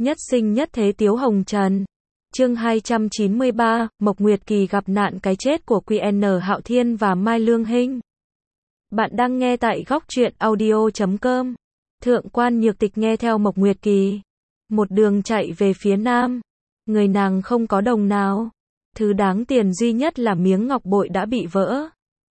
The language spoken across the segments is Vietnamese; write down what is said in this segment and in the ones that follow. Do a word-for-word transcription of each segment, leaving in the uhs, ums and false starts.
Nhất sinh nhất thế Tiếu Hồng Trần. Chương hai trăm chín mươi ba, Mộc Nguyệt Kỳ gặp nạn cái chết của quy en Hạo Thiên và Mai Lương Hinh. Bạn đang nghe tại góc truyện audio chấm com. Thượng quan Nhược Tịch nghe theo Mộc Nguyệt Kỳ, một đường chạy về phía nam. Người nàng không có đồng nào. Thứ đáng tiền duy nhất là miếng ngọc bội đã bị vỡ.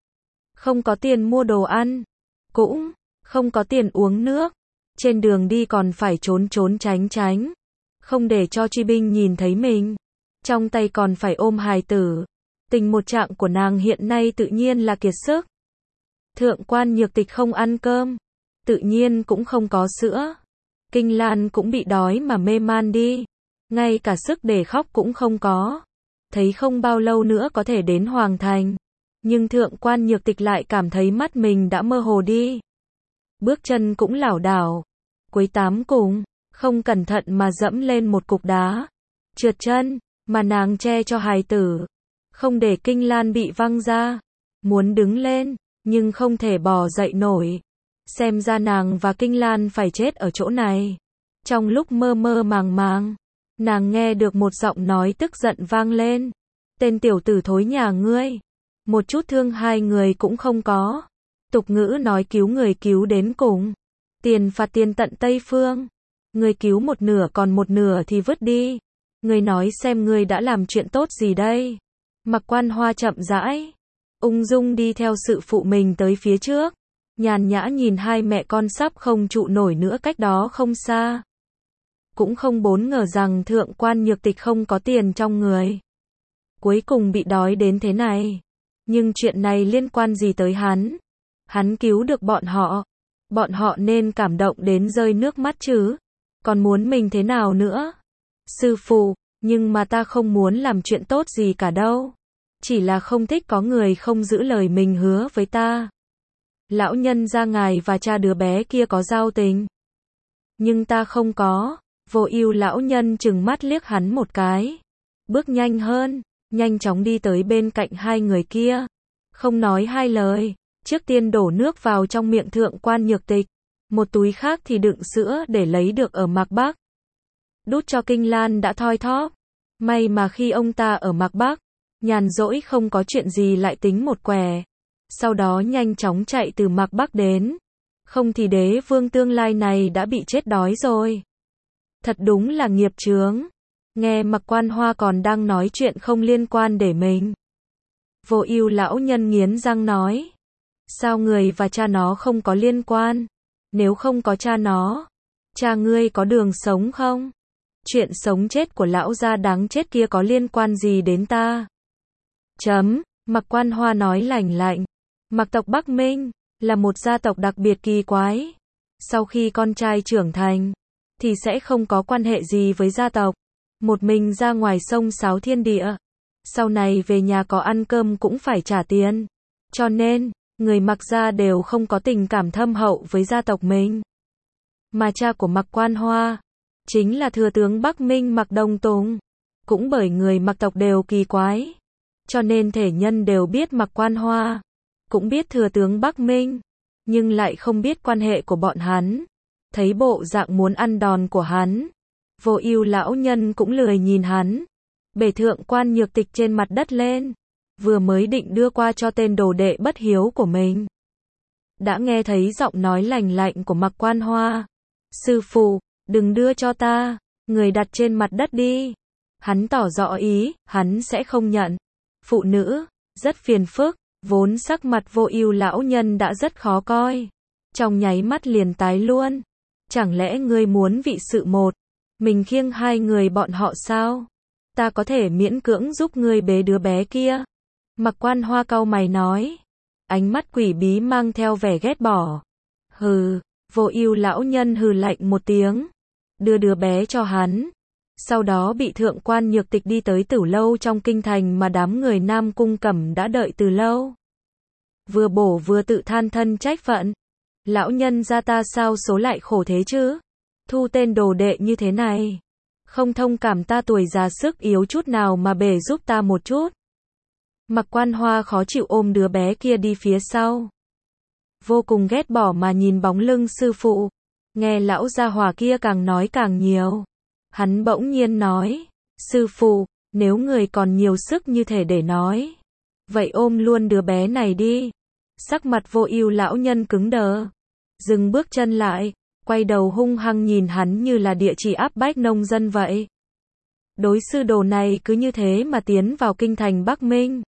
Không có tiền mua đồ ăn, cũng không có tiền uống nước. Trên đường đi còn phải trốn trốn tránh tránh, không để cho truy binh nhìn thấy mình. Trong tay còn phải ôm hài tử. Tình một trạng của nàng hiện nay tự nhiên là kiệt sức. Thượng quan Nhược Tịch không ăn cơm, tự nhiên cũng không có sữa. Kinh Lan cũng bị đói mà mê man đi, ngay cả sức để khóc cũng không có. Thấy không bao lâu nữa có thể đến Hoàng Thành, nhưng thượng quan Nhược Tịch lại cảm thấy mắt mình đã mơ hồ đi. Bước chân cũng lảo đảo, quấy tám cùng, không cẩn thận mà dẫm lên một cục đá, trượt chân, mà nàng che cho hài tử, không để Kinh Lan bị văng ra. Muốn đứng lên, nhưng không thể bò dậy nổi. Xem ra nàng và Kinh Lan phải chết ở chỗ này. Trong lúc mơ mơ màng màng, nàng nghe được một giọng nói tức giận vang lên. Tên tiểu tử thối nhà ngươi, một chút thương hai người cũng không có. Tục ngữ nói cứu người cứu đến cùng, tiền phạt tiền tận Tây Phương. Ngươi cứu một nửa còn một nửa thì vứt đi. Ngươi nói xem ngươi đã làm chuyện tốt gì đây? Mặc Quan Hoa chậm rãi, ung dung đi theo sự phụ mình tới phía trước, nhàn nhã nhìn hai mẹ con sắp không trụ nổi nữa cách đó không xa. Cũng không bốn ngờ rằng thượng quan Nhược Tịch không có tiền trong người, cuối cùng bị đói đến thế này. Nhưng chuyện này liên quan gì tới hắn? Hắn cứu được bọn họ, bọn họ nên cảm động đến rơi nước mắt chứ. Còn muốn mình thế nào nữa? Sư phụ, nhưng mà ta không muốn làm chuyện tốt gì cả đâu. Chỉ là không thích có người không giữ lời mình hứa với ta. Lão nhân gia ngài và cha đứa bé kia có giao tình, nhưng ta không có. Vô Ưu lão nhân trừng mắt liếc hắn một cái, bước nhanh hơn, nhanh chóng đi tới bên cạnh hai người kia, không nói hai lời, trước tiên đổ nước vào trong miệng thượng quan Nhược Tịch, một túi khác thì đựng sữa để lấy được ở Mạc Bắc, đút cho Kinh Lan đã thoi thóp. May mà khi ông ta ở Mạc Bắc, nhàn rỗi không có chuyện gì lại tính một quẻ, sau đó nhanh chóng chạy từ Mạc Bắc đến, không thì đế vương tương lai này đã bị chết đói rồi. Thật đúng là nghiệp chướng. Nghe Mặc Quan Hoa còn đang nói chuyện không liên quan để mình. Vô Ưu lão nhân nghiến răng nói, sao người và cha nó không có liên quan? Nếu không có cha nó, cha ngươi có đường sống không? Chuyện sống chết của lão gia đáng chết kia có liên quan gì đến ta? Chấm, Mặc Quan Hoa nói lành lạnh. Mặc tộc Bắc Minh là một gia tộc đặc biệt kỳ quái. Sau khi con trai trưởng thành, thì sẽ không có quan hệ gì với gia tộc, một mình ra ngoài sông sáo thiên địa. Sau này về nhà có ăn cơm cũng phải trả tiền. Cho nên, người Mặc gia đều không có tình cảm thâm hậu với gia tộc mình. Mà cha của Mặc Quan Hoa chính là thừa tướng Bắc Minh Mặc Đông Tùng. Cũng bởi người Mặc tộc đều kỳ quái, cho nên thể nhân đều biết Mặc Quan Hoa, cũng biết thừa tướng Bắc Minh, nhưng lại không biết quan hệ của bọn hắn. Thấy bộ dạng muốn ăn đòn của hắn, Vô Ưu lão nhân cũng lười nhìn hắn, bể thượng quan Nhược Tịch trên mặt đất lên, vừa mới định đưa qua cho tên đồ đệ bất hiếu của mình, đã nghe thấy giọng nói lành lạnh của Mặc Quan Hoa. Sư phụ, đừng đưa cho ta, người đặt trên mặt đất đi. Hắn tỏ rõ ý, hắn sẽ không nhận. Phụ nữ, rất phiền phức. Vốn sắc mặt Vô Ưu lão nhân đã rất khó coi, trong nháy mắt liền tái luôn. Chẳng lẽ ngươi muốn vị sự một mình khiêng hai người bọn họ sao? Ta có thể miễn cưỡng giúp ngươi bế đứa bé kia. Mặc Quan Hoa cau mày nói, ánh mắt quỷ bí mang theo vẻ ghét bỏ. Hừ, Vô Ưu lão nhân hừ lạnh một tiếng, đưa đứa bé cho hắn. Sau đó bị thượng quan Nhược Tịch đi tới Tử lâu trong kinh thành mà đám người Nam Cung Cẩm đã đợi từ lâu. Vừa bổ vừa tự than thân trách phận. Lão nhân gia ta sao số lại khổ thế chứ? Thu tên đồ đệ như thế này, không thông cảm ta tuổi già sức yếu chút nào mà bể giúp ta một chút. Mặc Quan Hoa khó chịu ôm đứa bé kia đi phía sau, vô cùng ghét bỏ mà nhìn bóng lưng sư phụ. Nghe lão gia hỏa kia càng nói càng nhiều, Hắn bỗng nhiên nói, sư phụ, nếu người còn nhiều sức như thể để nói, vậy ôm luôn đứa bé này đi. Sắc mặt Vô Ưu lão nhân cứng đờ, dừng bước chân lại, quay đầu hung hăng nhìn hắn như là địa chỉ áp bách nông dân vậy. Đối sư đồ này cứ như thế mà tiến vào kinh thành Bắc Minh.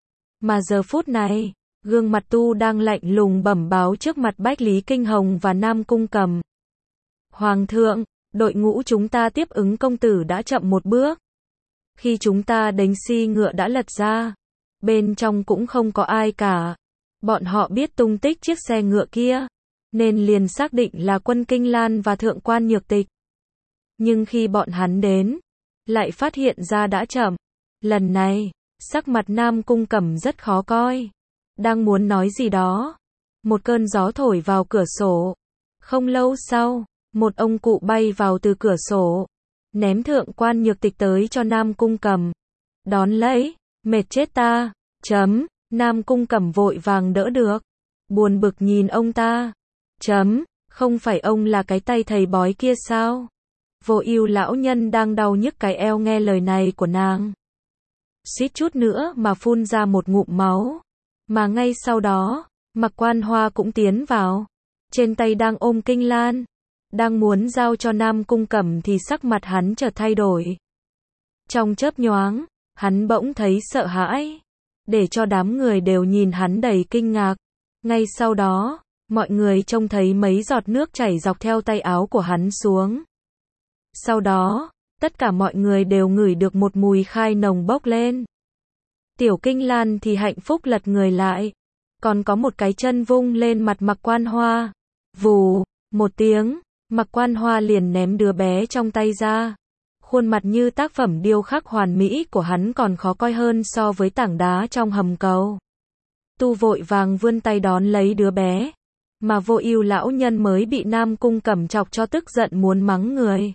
Mà giờ phút này, gương mặt tu đang lạnh lùng bẩm báo trước mặt Bách Lý Kinh Hồng và Nam Cung Cầm. Hoàng thượng, đội ngũ chúng ta tiếp ứng công tử đã chậm một bước. Khi chúng ta đánh si ngựa đã lật ra, bên trong cũng không có ai cả. Bọn họ biết tung tích chiếc xe ngựa kia, nên liền xác định là quân Kinh Lan và thượng quan Nhược Tịch. Nhưng khi bọn hắn đến, lại phát hiện ra đã chậm. Lần này, sắc mặt Nam Cung Cẩm rất khó coi. Đang muốn nói gì đó, một cơn gió thổi vào cửa sổ. Không lâu sau, một ông cụ bay vào từ cửa sổ, ném thượng quan Nhược Tịch tới cho Nam Cung Cẩm. Đón lấy, mệt chết ta, chấm, Nam Cung Cẩm vội vàng đỡ được, buồn bực nhìn ông ta, chấm, không phải ông là cái tay thầy bói kia sao? Vô Ưu lão nhân đang đau nhức cái eo nghe lời này của nàng, suýt chút nữa mà phun ra một ngụm máu. Mà ngay sau đó, Mặc Quan Hoa cũng tiến vào, trên tay đang ôm Kinh Lan, đang muốn giao cho Nam Cung Cẩm thì sắc mặt hắn chợt thay đổi. Trong chớp nhoáng, hắn bỗng thấy sợ hãi, để cho đám người đều nhìn hắn đầy kinh ngạc. Ngay sau đó, mọi người trông thấy mấy giọt nước chảy dọc theo tay áo của hắn xuống. Sau đó, tất cả mọi người đều ngửi được một mùi khai nồng bốc lên. Tiểu Kinh Lan thì hạnh phúc lật người lại, còn có một cái chân vung lên mặt Mặc Quan Hoa. Vù, một tiếng, Mặc Quan Hoa liền ném đứa bé trong tay ra. Khuôn mặt như tác phẩm điêu khắc hoàn mỹ của hắn còn khó coi hơn so với tảng đá trong hầm cầu. Tu vội vàng vươn tay đón lấy đứa bé, mà Vô Ưu lão nhân mới bị Nam Cung Cẩm chọc cho tức giận muốn mắng người,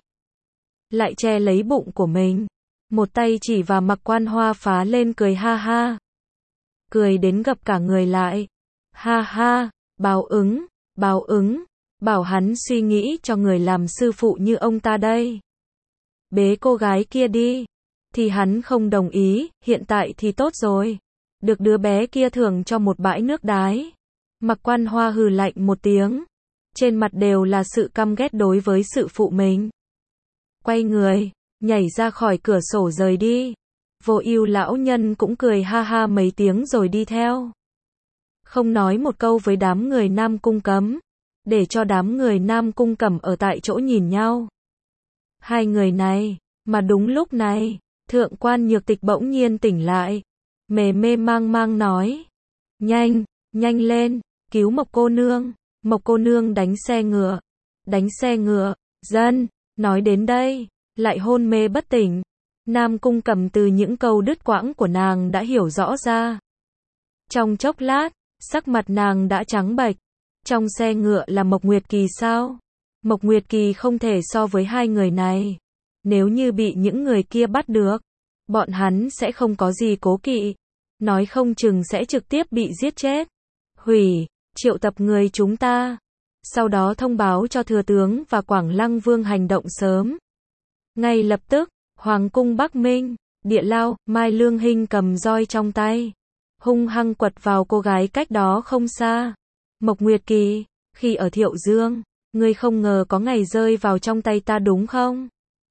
lại che lấy bụng của mình, một tay chỉ vào Mặc Quan Hoa phá lên cười ha ha. Cười đến gập cả người lại. Ha ha, báo ứng, báo ứng, bảo hắn suy nghĩ cho người làm sư phụ như ông ta đây. Bế cô gái kia đi, thì hắn không đồng ý, hiện tại thì tốt rồi. Được đứa bé kia thưởng cho một bãi nước đái. Mặc Quan Hoa hừ lạnh một tiếng, trên mặt đều là sự căm ghét đối với sự phụ mình. Quay người, nhảy ra khỏi cửa sổ rời đi. Vô Ưu lão nhân cũng cười ha ha mấy tiếng rồi đi theo. Không nói một câu với đám người Nam Cung Cấm, để cho đám người Nam Cung Cẩm ở tại chỗ nhìn nhau. Hai người này, mà đúng lúc này, thượng quan Nhược Tịch bỗng nhiên tỉnh lại, mề mê mang mang nói, nhanh, nhanh lên, cứu Mộc cô nương, Mộc cô nương đánh xe ngựa, đánh xe ngựa, dân, nói đến đây, lại hôn mê bất tỉnh. Nam Cung Cẩm từ những câu đứt quãng của nàng đã hiểu rõ ra. Trong chốc lát, sắc mặt nàng đã trắng bệch. Trong xe ngựa là Mộc Nguyệt Kỳ sao? Mộc Nguyệt Kỳ không thể so với hai người này. Nếu như bị những người kia bắt được, bọn hắn sẽ không có gì cố kỵ, nói không chừng sẽ trực tiếp bị giết chết. Hủy, triệu tập người chúng ta, sau đó thông báo cho thừa tướng và Quảng Lăng Vương hành động sớm. Ngay lập tức, Hoàng cung Bắc Minh, địa lao, Mai Lương Hinh cầm roi trong tay, hung hăng quật vào cô gái cách đó không xa. Mộc Nguyệt Kỳ, khi ở Thiệu Dương, ngươi không ngờ có ngày rơi vào trong tay ta đúng không?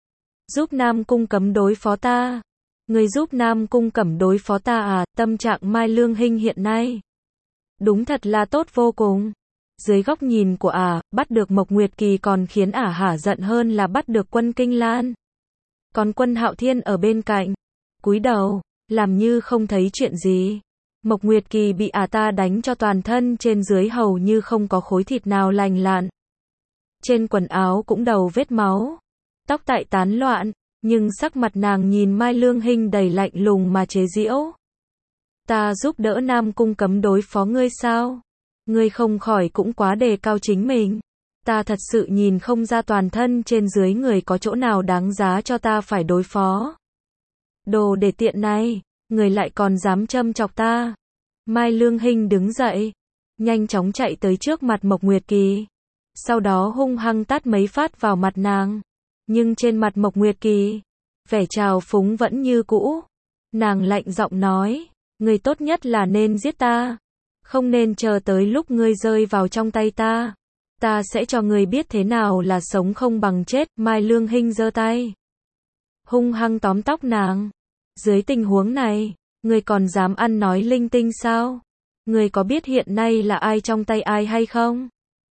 Giúp Nam Cung Cấm đối phó ta. Ngươi giúp Nam Cung Cẩm đối phó ta à? Tâm trạng Mai Lương Hinh hiện nay đúng thật là tốt vô cùng. Dưới góc nhìn của ả, à, bắt được Mộc Nguyệt Kỳ còn khiến ả à hả giận hơn là bắt được quân Kinh Lan. Còn quân Hạo Thiên ở bên cạnh, cúi đầu, làm như không thấy chuyện gì. Mộc Nguyệt Kỳ bị ả à ta đánh cho toàn thân trên dưới hầu như không có khối thịt nào lành lặn. Trên quần áo cũng đầu vết máu, tóc tại tán loạn, nhưng sắc mặt nàng nhìn Mai Lương Hinh đầy lạnh lùng mà chế giễu. Ta giúp đỡ Nam Cung Cấm đối phó ngươi sao? Ngươi không khỏi cũng quá đề cao chính mình. Ta thật sự nhìn không ra toàn thân trên dưới người có chỗ nào đáng giá cho ta phải đối phó. Đồ để tiện này, người lại còn dám châm chọc ta. Mai Lương Hinh đứng dậy, nhanh chóng chạy tới trước mặt Mộc Nguyệt Kỳ, sau đó hung hăng tát mấy phát vào mặt nàng. Nhưng trên mặt Mộc Nguyệt Kỳ, vẻ trào phúng vẫn như cũ. Nàng lạnh giọng nói, ngươi tốt nhất là nên giết ta, không nên chờ tới lúc ngươi rơi vào trong tay ta. Ta sẽ cho ngươi biết thế nào là sống không bằng chết. Mai Lương Hinh giơ tay, hung hăng tóm tóc nàng. Dưới tình huống này, ngươi còn dám ăn nói linh tinh sao? Ngươi có biết hiện nay là ai trong tay ai hay không?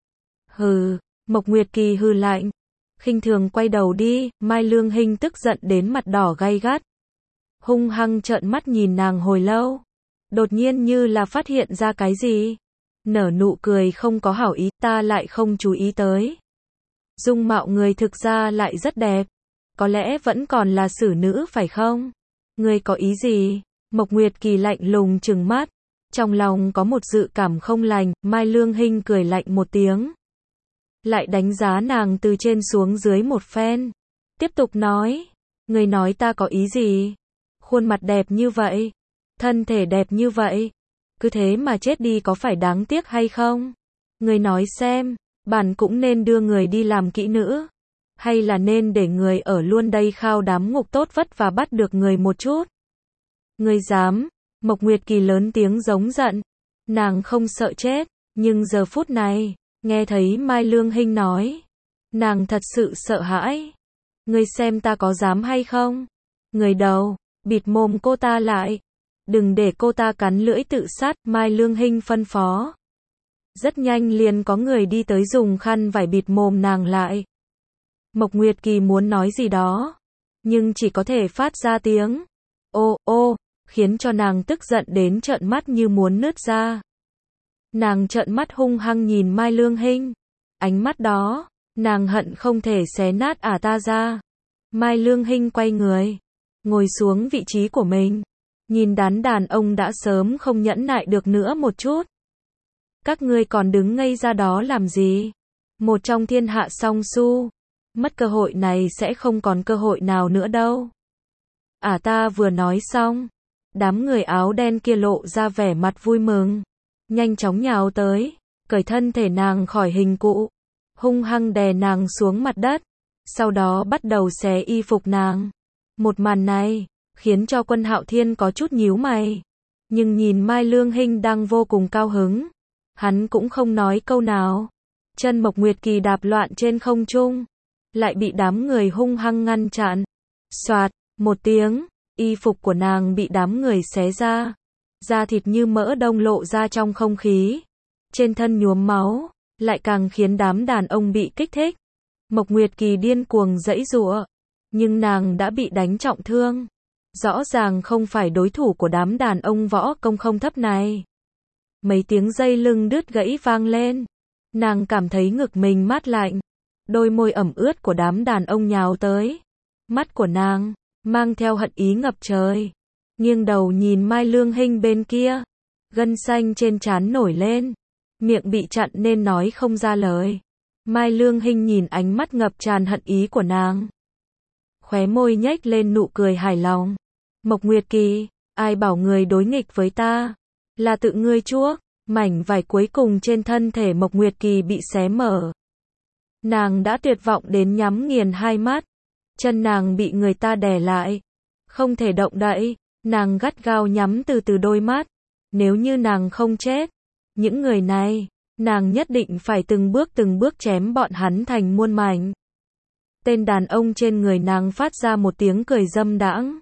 Hừ, Mộc Nguyệt Kỳ hừ lạnh, khinh thường quay đầu đi. Mai Lương Hinh tức giận đến mặt đỏ gay gắt, hung hăng trợn mắt nhìn nàng hồi lâu. Đột nhiên như là phát hiện ra cái gì, nở nụ cười không có hảo ý. Ta lại không chú ý tới, dung mạo người thực ra lại rất đẹp, có lẽ vẫn còn là xử nữ phải không? Ngươi có ý gì? Mộc Nguyệt Kỳ lạnh lùng trừng mắt, trong lòng có một dự cảm không lành. Mai Lương Hinh cười lạnh một tiếng, lại đánh giá nàng từ trên xuống dưới một phen, tiếp tục nói, ngươi nói ta có ý gì? Khuôn mặt đẹp như vậy, thân thể đẹp như vậy, cứ thế mà chết đi có phải đáng tiếc hay không? Ngươi nói xem, bản cũng nên đưa người đi làm kỹ nữ, hay là nên để người ở luôn đây khao đám ngục tốt vất và bắt được người một chút? Ngươi dám? Mộc Nguyệt Kỳ lớn tiếng giống giận, nàng không sợ chết, nhưng giờ phút này, nghe thấy Mai Lương Hinh nói, nàng thật sự sợ hãi. Ngươi xem ta có dám hay không? Người đầu, bịt mồm cô ta lại, đừng để cô ta cắn lưỡi tự sát. Mai Lương Hinh phân phó. Rất nhanh liền có người đi tới dùng khăn vải bịt mồm nàng lại. Mộc Nguyệt Kỳ muốn nói gì đó, nhưng chỉ có thể phát ra tiếng ô ô, khiến cho nàng tức giận đến trợn mắt như muốn nứt ra. Nàng trợn mắt hung hăng nhìn Mai Lương Hinh, ánh mắt đó, nàng hận không thể xé nát ả ta ra. Mai Lương Hinh quay người, ngồi xuống vị trí của mình, nhìn đám đàn ông đã sớm không nhẫn nại được nữa một chút. Các ngươi còn đứng ngây ra đó làm gì? Một trong thiên hạ song su, mất cơ hội này sẽ không còn cơ hội nào nữa đâu. Ả ta vừa nói xong, đám người áo đen kia lộ ra vẻ mặt vui mừng, nhanh chóng nhào tới, cởi thân thể nàng khỏi hình cụ, hung hăng đè nàng xuống mặt đất, sau đó bắt đầu xé y phục nàng. Một màn này khiến cho Quân Hạo Thiên có chút nhíu mày, nhưng nhìn Mai Lương Hinh đang vô cùng cao hứng, hắn cũng không nói câu nào. Chân Mộc Nguyệt Kỳ đạp loạn trên không trung, lại bị đám người hung hăng ngăn chặn. Soạt, một tiếng, y phục của nàng bị đám người xé ra, da thịt như mỡ đông lộ ra trong không khí, trên thân nhuốm máu, lại càng khiến đám đàn ông bị kích thích. Mộc Nguyệt Kỳ điên cuồng giãy giụa, nhưng nàng đã bị đánh trọng thương, rõ ràng không phải đối thủ của đám đàn ông võ công không thấp này. Mấy tiếng dây lưng đứt gãy vang lên, nàng cảm thấy ngực mình mát lạnh, đôi môi ẩm ướt của đám đàn ông nhào tới, mắt của nàng mang theo hận ý ngập trời, nghiêng đầu nhìn Mai Lương Hinh bên kia, gân xanh trên trán nổi lên, miệng bị chặn nên nói không ra lời. Mai Lương Hinh nhìn ánh mắt ngập tràn hận ý của nàng, khóe môi nhếch lên nụ cười hài lòng. Mộc Nguyệt Kỳ, ai bảo người đối nghịch với ta? Là tự ngươi chuốc. Mảnh vải cuối cùng trên thân thể Mộc Nguyệt Kỳ bị xé mở. Nàng đã tuyệt vọng đến nhắm nghiền hai mắt, chân nàng bị người ta đè lại, không thể động đậy, nàng gắt gao nhắm từ từ đôi mắt. Nếu như nàng không chết, những người này, nàng nhất định phải từng bước từng bước chém bọn hắn thành muôn mảnh. Tên đàn ông trên người nàng phát ra một tiếng cười dâm đãng.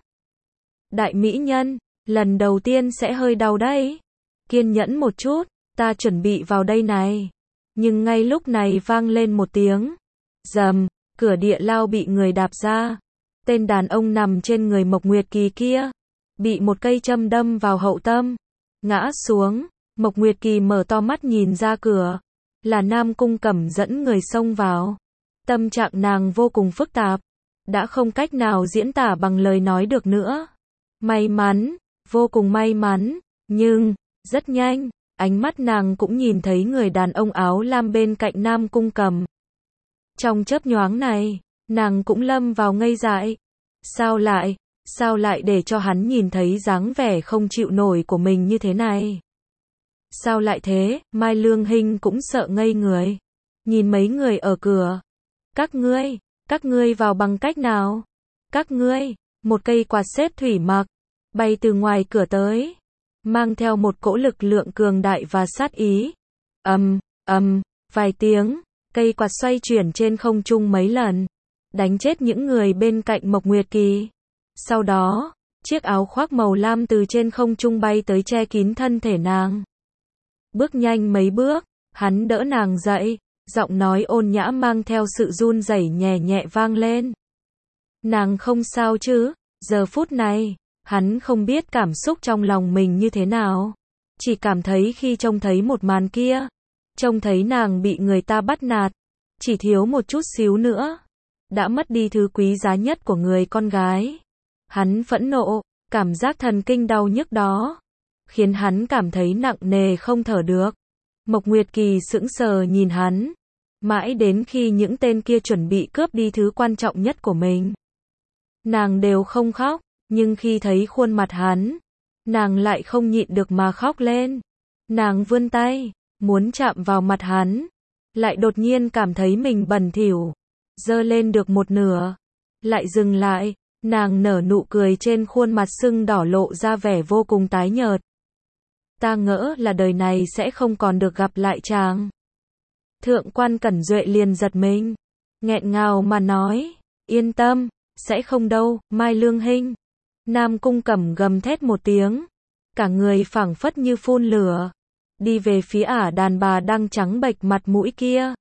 Đại mỹ nhân, lần đầu tiên sẽ hơi đau đấy. Kiên nhẫn một chút, ta chuẩn bị vào đây này. Nhưng ngay lúc này vang lên một tiếng rầm, cửa địa lao bị người đạp ra. Tên đàn ông nằm trên người Mộc Nguyệt Kỳ kia, bị một cây châm đâm vào hậu tâm, ngã xuống. Mộc Nguyệt Kỳ mở to mắt nhìn ra cửa, là Nam Cung Cẩm dẫn người xông vào. Tâm trạng nàng vô cùng phức tạp, đã không cách nào diễn tả bằng lời nói được nữa. May mắn, vô cùng may mắn, nhưng rất nhanh, ánh mắt nàng cũng nhìn thấy người đàn ông áo lam bên cạnh Nam Cung Cẩm. Trong chớp nhoáng này, nàng cũng lâm vào ngây dại. Sao lại, sao lại để cho hắn nhìn thấy dáng vẻ không chịu nổi của mình như thế này? Sao lại thế? Mai Lương Hinh cũng sợ ngây người, nhìn mấy người ở cửa. Các ngươi, Các ngươi vào bằng cách nào? Các ngươi, một cây quạt xếp thủy mặc, bay từ ngoài cửa tới, mang theo một cỗ lực lượng cường đại và sát ý. Ầm, ầm, vài tiếng, cây quạt xoay chuyển trên không trung mấy lần, đánh chết những người bên cạnh Mộc Nguyệt Kỳ. Sau đó, chiếc áo khoác màu lam từ trên không trung bay tới che kín thân thể nàng. Bước nhanh mấy bước, hắn đỡ nàng dậy, giọng nói ôn nhã mang theo sự run rẩy nhẹ nhẹ vang lên. Nàng không sao chứ? Giờ phút này, hắn không biết cảm xúc trong lòng mình như thế nào. Chỉ cảm thấy khi trông thấy một màn kia, trông thấy nàng bị người ta bắt nạt, chỉ thiếu một chút xíu nữa, đã mất đi thứ quý giá nhất của người con gái. Hắn phẫn nộ, cảm giác thần kinh đau nhức đó, khiến hắn cảm thấy nặng nề không thở được. Mộc Nguyệt Kỳ sững sờ nhìn hắn, mãi đến khi những tên kia chuẩn bị cướp đi thứ quan trọng nhất của mình. Nàng đều không khóc, nhưng khi thấy khuôn mặt hắn, nàng lại không nhịn được mà khóc lên. Nàng vươn tay, muốn chạm vào mặt hắn, lại đột nhiên cảm thấy mình bẩn thỉu, giơ lên được một nửa, lại dừng lại, nàng nở nụ cười trên khuôn mặt sưng đỏ lộ ra vẻ vô cùng tái nhợt. Ta ngỡ là đời này sẽ không còn được gặp lại chàng. Thượng quan Cẩn Duệ liền giật mình, nghẹn ngào mà nói, yên tâm, sẽ không đâu, Mai Lương Hinh. Nam Cung Cẩm gầm thét một tiếng, cả người phảng phất như phun lửa, đi về phía ả đàn bà đang trắng bệch mặt mũi kia.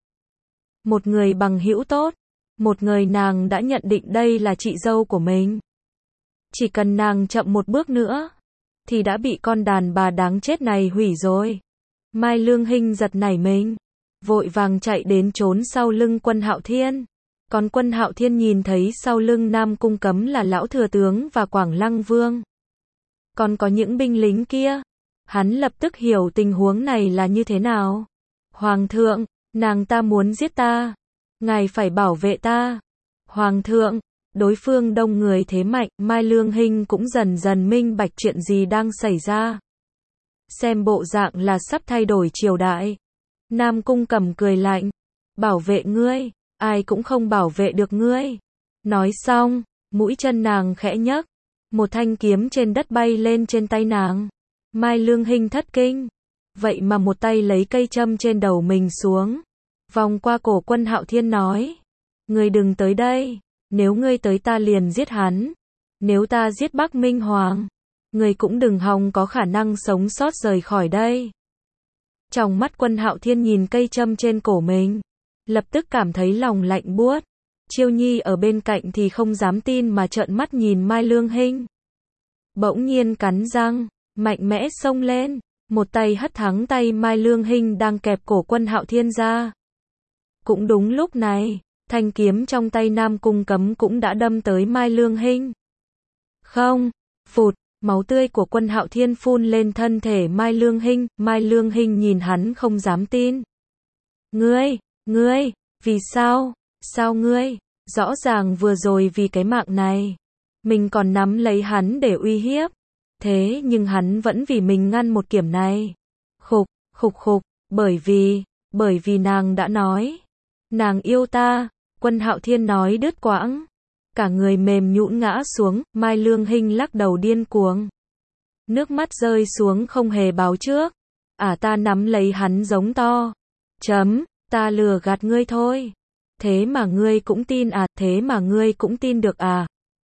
Một người bằng hữu tốt, một người nàng đã nhận định đây là chị dâu của mình. Chỉ cần nàng chậm một bước nữa, thì đã bị con đàn bà đáng chết này hủy rồi. Mai Lương Hinh giật nảy mình, vội vàng chạy đến trốn sau lưng Quân Hạo Thiên. Còn Quân Hạo Thiên nhìn thấy sau lưng Nam Cung Cấm là Lão Thừa Tướng và Quảng Lăng Vương. Còn có những binh lính kia. Hắn lập tức hiểu tình huống này là như thế nào. Hoàng thượng, nàng ta muốn giết ta. Ngài phải bảo vệ ta. Hoàng thượng, đối phương đông người thế mạnh, Mai Lương Hinh cũng dần dần minh bạch chuyện gì đang xảy ra. Xem bộ dạng là sắp thay đổi triều đại. Nam Cung Cẩm cười lạnh, bảo vệ ngươi, ai cũng không bảo vệ được ngươi. Nói xong, mũi chân nàng khẽ nhấc, một thanh kiếm trên đất bay lên trên tay nàng. Mai Lương Hinh thất kinh, vậy mà một tay lấy cây châm trên đầu mình xuống, vòng qua cổ Quân Hạo Thiên nói, ngươi đừng tới đây, nếu ngươi tới ta liền giết hắn, nếu ta giết Bắc Minh Hoàng, ngươi cũng đừng hòng có khả năng sống sót rời khỏi đây. Trong mắt Quân Hạo Thiên nhìn cây châm trên cổ mình, lập tức cảm thấy lòng lạnh buốt. Chiêu Nhi ở bên cạnh thì không dám tin mà trợn mắt nhìn Mai Lương Hinh. Bỗng nhiên cắn răng, mạnh mẽ xông lên, một tay hất thẳng tay Mai Lương Hinh đang kẹp cổ Quân Hạo Thiên ra. Cũng đúng lúc này, thanh kiếm trong tay Nam Cung Cấm cũng đã đâm tới Mai Lương Hinh. Không, phụt, máu tươi của Quân Hạo Thiên phun lên thân thể Mai Lương Hinh, Mai Lương Hinh nhìn hắn không dám tin. Ngươi, ngươi, vì sao, sao ngươi, rõ ràng vừa rồi vì cái mạng này, mình còn nắm lấy hắn để uy hiếp, thế nhưng hắn vẫn vì mình ngăn một kiếm này. Khục, khục khục, bởi vì, bởi vì nàng đã nói, nàng yêu ta, Quân Hạo Thiên nói đứt quãng, cả người mềm nhũn ngã xuống, Mai Lương Hinh lắc đầu điên cuồng. Nước mắt rơi xuống không hề báo trước, à ta nắm lấy hắn giống to, chấm, ta lừa gạt ngươi thôi, thế mà ngươi cũng tin à, thế mà ngươi cũng tin được à,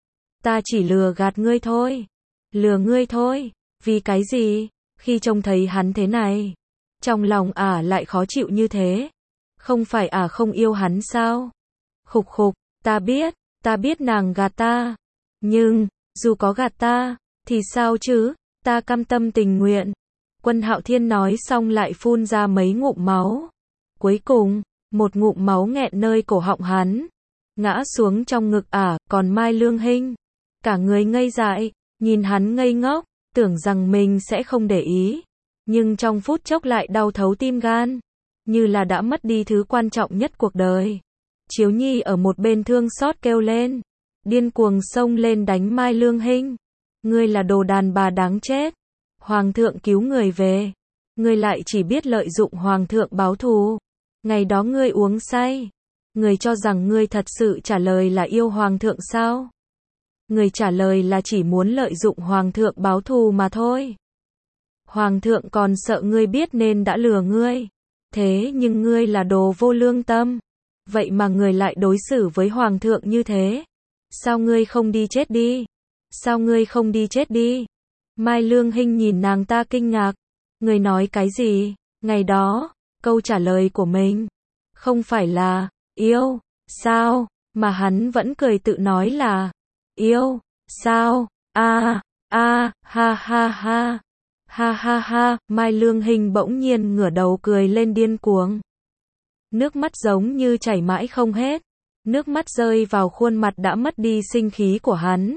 ta chỉ lừa gạt ngươi thôi, lừa ngươi thôi, vì cái gì, khi trông thấy hắn thế này, trong lòng ả à lại khó chịu như thế, không phải ả à không yêu hắn sao, khục khục, ta biết, ta biết nàng gạt ta, nhưng, dù có gạt ta, thì sao chứ, ta cam tâm tình nguyện. Quân Hạo Thiên nói xong lại phun ra mấy ngụm máu. Cuối cùng, một ngụm máu nghẹn nơi cổ họng hắn, ngã xuống trong ngực ả, còn Mai Lương Hinh, cả người ngây dại, nhìn hắn ngây ngốc, tưởng rằng mình sẽ không để ý, nhưng trong phút chốc lại đau thấu tim gan, như là đã mất đi thứ quan trọng nhất cuộc đời. Chiếu Nhi ở một bên thương xót kêu lên, điên cuồng xông lên đánh Mai Lương Hinh. Ngươi là đồ đàn bà đáng chết. Hoàng thượng cứu người về, ngươi lại chỉ biết lợi dụng hoàng thượng báo thù. Ngày đó ngươi uống say, Người cho rằng ngươi thật sự trả lời là yêu hoàng thượng sao? Người trả lời là chỉ muốn lợi dụng hoàng thượng báo thù mà thôi. Hoàng thượng còn sợ ngươi biết nên đã lừa ngươi. Thế nhưng ngươi là đồ vô lương tâm. Vậy mà người lại đối xử với hoàng thượng như thế. Sao ngươi không đi chết đi? Sao ngươi không đi chết đi? Mai Lương Hinh nhìn nàng ta kinh ngạc. Ngươi nói cái gì? Ngày đó, câu trả lời của mình không phải là yêu, sao? Mà hắn vẫn cười tự nói là yêu, sao? A, a, ha ha ha. Ha ha ha, Mai Lương Hinh bỗng nhiên ngửa đầu cười lên điên cuồng. Nước mắt giống như chảy mãi không hết. Nước mắt rơi vào khuôn mặt đã mất đi sinh khí của hắn.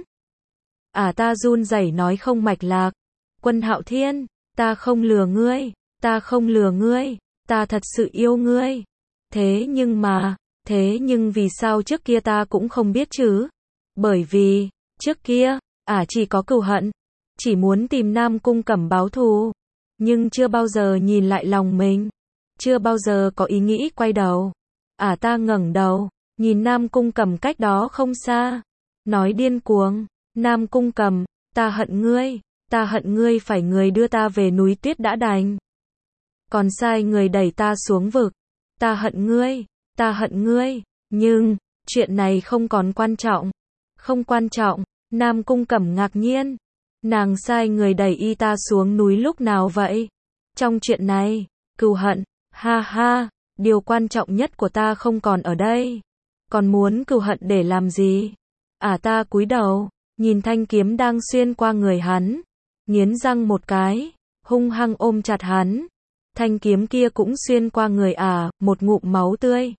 À ta run rẩy nói không mạch lạc. Quân Hạo Thiên, ta không lừa ngươi, ta không lừa ngươi, ta thật sự yêu ngươi. Thế nhưng mà, thế nhưng vì sao trước kia ta cũng không biết chứ? Bởi vì, trước kia, ả à chỉ có cừu hận, chỉ muốn tìm Nam Cung Cẩm báo thù, nhưng chưa bao giờ nhìn lại lòng mình, chưa bao giờ có ý nghĩ quay đầu. Ả à ta ngẩng đầu, nhìn Nam Cung Cẩm cách đó không xa, nói điên cuồng, Nam Cung Cẩm, ta hận ngươi, ta hận ngươi phải người đưa ta về núi tuyết đã đành. Còn sai người đẩy ta xuống vực, ta hận ngươi, ta hận ngươi, nhưng, chuyện này không còn quan trọng, không quan trọng, Nam Cung Cẩm ngạc nhiên, nàng sai người đẩy y ta xuống núi lúc nào vậy? Trong chuyện này, cừu hận, ha ha, điều quan trọng nhất của ta không còn ở đây, còn muốn cừu hận để làm gì? À ta cúi đầu, nhìn thanh kiếm đang xuyên qua người hắn, nghiến răng một cái, hung hăng ôm chặt hắn. Thanh kiếm kia cũng xuyên qua người ả, à, một ngụm máu tươi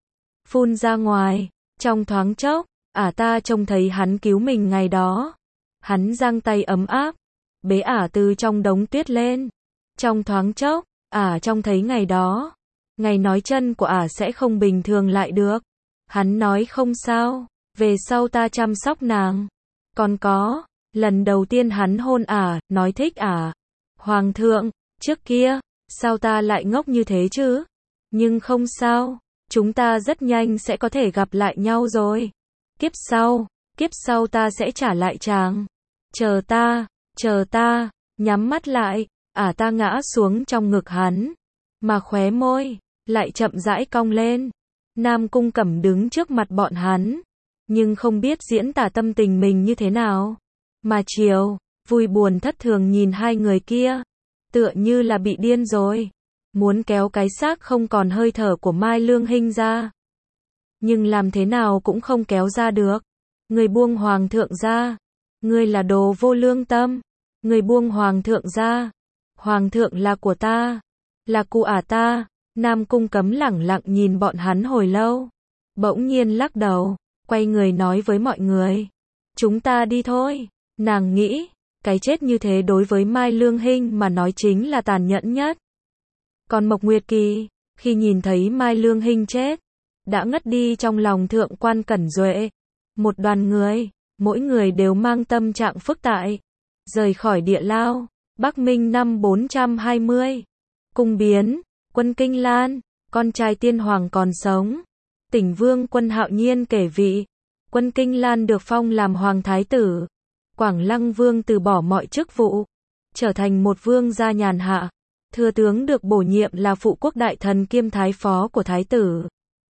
phun ra ngoài, trong thoáng chốc, ả à ta trông thấy hắn cứu mình ngày đó. Hắn giang tay ấm áp, bế ả à từ trong đống tuyết lên. Trong thoáng chốc, ả à trông thấy ngày đó, ngày nói chân của ả à sẽ không bình thường lại được. Hắn nói không sao, về sau ta chăm sóc nàng. Còn có, lần đầu tiên hắn hôn ả, à, nói thích ả. À. Hoàng thượng, trước kia, sao ta lại ngốc như thế chứ? Nhưng không sao, chúng ta rất nhanh sẽ có thể gặp lại nhau rồi. Kiếp sau, kiếp sau ta sẽ trả lại chàng. Chờ ta, chờ ta, nhắm mắt lại, ả à ta ngã xuống trong ngực hắn, mà khóe môi lại chậm rãi cong lên. Nam Cung Cẩm đứng trước mặt bọn hắn, nhưng không biết diễn tả tâm tình mình như thế nào. Mà chiều, vui buồn thất thường nhìn hai người kia, tựa như là bị điên rồi, muốn kéo cái xác không còn hơi thở của Mai Lương Hinh ra. Nhưng làm thế nào cũng không kéo ra được. Người buông hoàng thượng ra. Ngươi là đồ vô lương tâm. Người buông hoàng thượng ra. Hoàng thượng là của ta, là của ả ta. Nam Cung Cấm lẳng lặng nhìn bọn hắn hồi lâu, bỗng nhiên lắc đầu, quay người nói với mọi người, chúng ta đi thôi. Nàng nghĩ, cái chết như thế đối với Mai Lương Hinh mà nói chính là tàn nhẫn nhất. Còn Mộc Nguyệt Kỳ, khi nhìn thấy Mai Lương Hinh chết, đã ngất đi trong lòng thượng quan Cẩn Duệ. Một đoàn người, mỗi người đều mang tâm trạng phức tạp, rời khỏi Địa Lao. Bắc Minh năm bốn trăm hai mươi. Cung biến, Quân Kinh Lan, con trai tiên hoàng còn sống. Tỉnh vương Quân Hạo Nhiên kể vị, Quân Kinh Lan được phong làm hoàng thái tử. Quảng Lăng vương từ bỏ mọi chức vụ, trở thành một vương gia nhàn hạ. Thừa tướng được bổ nhiệm là phụ quốc đại thần kiêm thái phó của thái tử.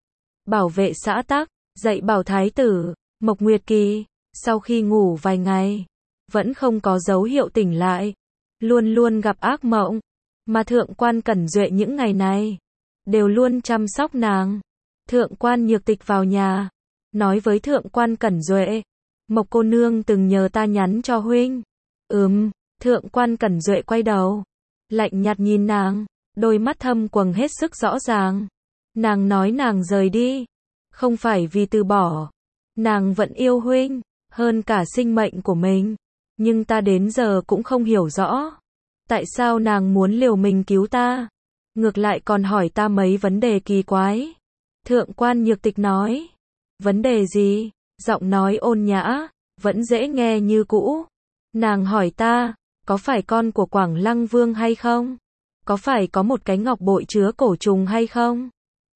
Bảo vệ xã tắc, dạy bảo thái tử. Mộc Nguyệt Kỳ, sau khi ngủ vài ngày, vẫn không có dấu hiệu tỉnh lại, luôn luôn gặp ác mộng. Mà thượng quan Cẩn Duệ những ngày này, đều luôn chăm sóc nàng. Thượng quan Nhược Tịch vào nhà, nói với thượng quan Cẩn Duệ, Mộc cô nương từng nhờ ta nhắn cho huynh. Ừm, thượng quan Cẩn Duệ quay đầu, lạnh nhạt nhìn nàng, đôi mắt thâm quầng hết sức rõ ràng. Nàng nói nàng rời đi, không phải vì từ bỏ, nàng vẫn yêu huynh, hơn cả sinh mệnh của mình. Nhưng ta đến giờ cũng không hiểu rõ, tại sao nàng muốn liều mình cứu ta, ngược lại còn hỏi ta mấy vấn đề kỳ quái. Thượng quan Nhược Tịch nói, vấn đề gì? Giọng nói ôn nhã, vẫn dễ nghe như cũ. Nàng hỏi ta, có phải con của Quảng Lăng Vương hay không? Có phải có một cái ngọc bội chứa cổ trùng hay không?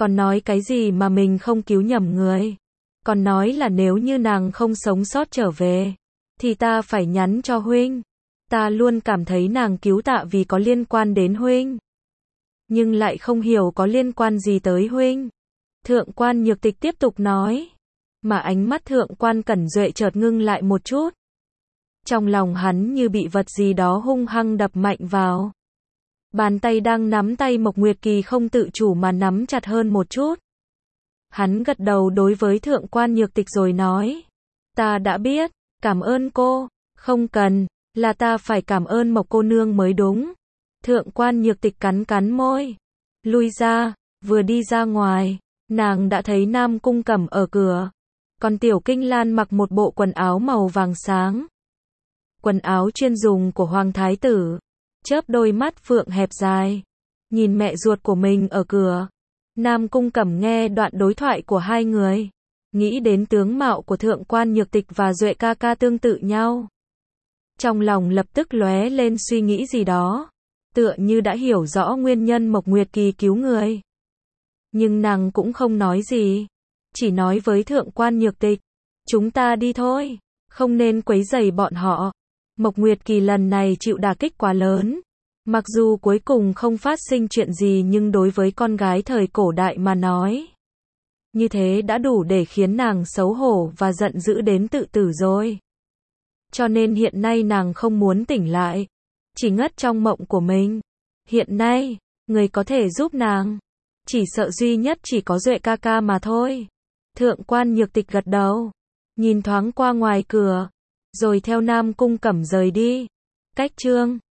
Còn nói cái gì mà mình không cứu nhầm người. Còn nói là nếu như nàng không sống sót trở về, thì ta phải nhắn cho huynh. Ta luôn cảm thấy nàng cứu tạ vì có liên quan đến huynh. Nhưng lại không hiểu có liên quan gì tới huynh. Thượng quan Nhược Tịch tiếp tục nói. Mà ánh mắt thượng quan Cẩn Duệ chợt ngưng lại một chút. Trong lòng hắn như bị vật gì đó hung hăng đập mạnh vào. Bàn tay đang nắm tay Mộc Nguyệt Kỳ không tự chủ mà nắm chặt hơn một chút. Hắn gật đầu đối với thượng quan Nhược Tịch rồi nói. Ta đã biết, cảm ơn cô. Không cần, là ta phải cảm ơn Mộc cô nương mới đúng. Thượng quan Nhược Tịch cắn cắn môi. Lui ra, vừa đi ra ngoài, nàng đã thấy Nam Cung Cẩm ở cửa. Còn Tiểu Kinh Lan mặc một bộ quần áo màu vàng sáng. Quần áo chuyên dùng của Hoàng Thái Tử. Chớp đôi mắt phượng hẹp dài. Nhìn mẹ ruột của mình ở cửa. Nam Cung Cẩm nghe đoạn đối thoại của hai người. Nghĩ đến tướng mạo của thượng quan Nhược Tịch và Duệ ca ca tương tự nhau. Trong lòng lập tức lóe lên suy nghĩ gì đó. Tựa như đã hiểu rõ nguyên nhân Mộc Nguyệt Kỳ cứu người. Nhưng nàng cũng không nói gì. Chỉ nói với thượng quan Nhược Tịch. Chúng ta đi thôi. Không nên quấy rầy bọn họ. Mộc Nguyệt Kỳ lần này chịu đả kích quá lớn. Mặc dù cuối cùng không phát sinh chuyện gì nhưng đối với con gái thời cổ đại mà nói. Như thế đã đủ để khiến nàng xấu hổ và giận dữ đến tự tử rồi. Cho nên hiện nay nàng không muốn tỉnh lại. Chỉ ngất trong mộng của mình. Hiện nay, người có thể giúp nàng. Chỉ sợ duy nhất chỉ có Duệ ca ca mà thôi. Thượng quan Nhược Tịch gật đầu. Nhìn thoáng qua ngoài cửa. Rồi theo Nam Cung Cẩm rời đi. Cách chương